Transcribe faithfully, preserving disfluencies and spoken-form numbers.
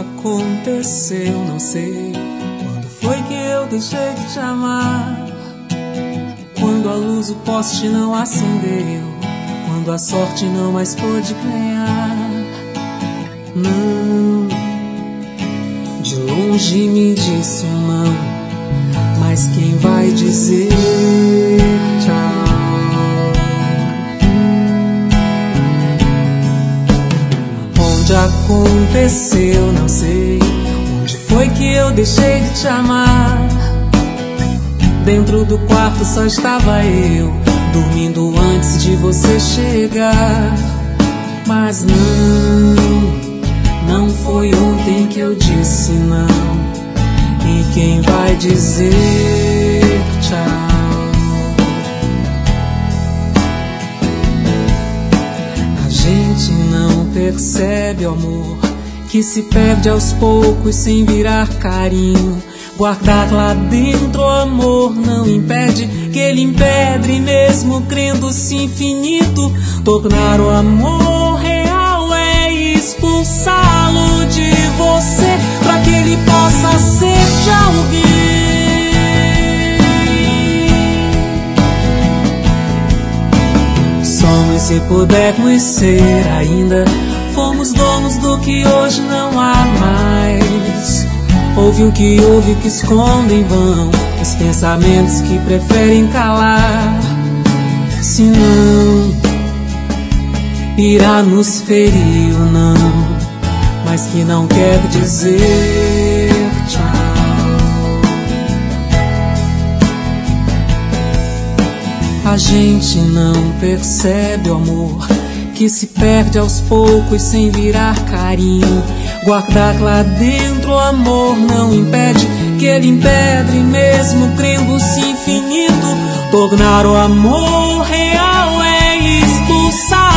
aconteceu, não sei. Quando foi que eu deixei de te amar? Quando a luz, o poste não acendeu, quando a sorte não mais pôde ganhar. Não, de longe me disse um não, mas quem vai dizer tchau? Onde aconteceu, não sei. Onde foi que eu deixei de te amar? Dentro do quarto só estava eu, dormindo antes de você chegar. Mas não, não foi ontem que eu disse não. E quem vai dizer tchau? A gente não percebe o amor que se perde aos poucos sem virar carinho. Guardar lá dentro o amor não impede que ele empedre, mesmo crendo-se infinito. Tornar o amor real é expulsá-lo de você, pra que ele possa ser de alguém. Somos, se pudermos ser ainda, fomos donos do que hoje não há mais. Ouve o que ouve, que esconde em vão os pensamentos que preferem calar. Se não, irá nos ferir ou não, mas que não quer dizer tchau. A gente não percebe o amor que se perde aos poucos sem virar carinho. Guardar lá dentro o amor não impede que ele empedre, mesmo crendo-se infinito. Tornar o amor real é expulsar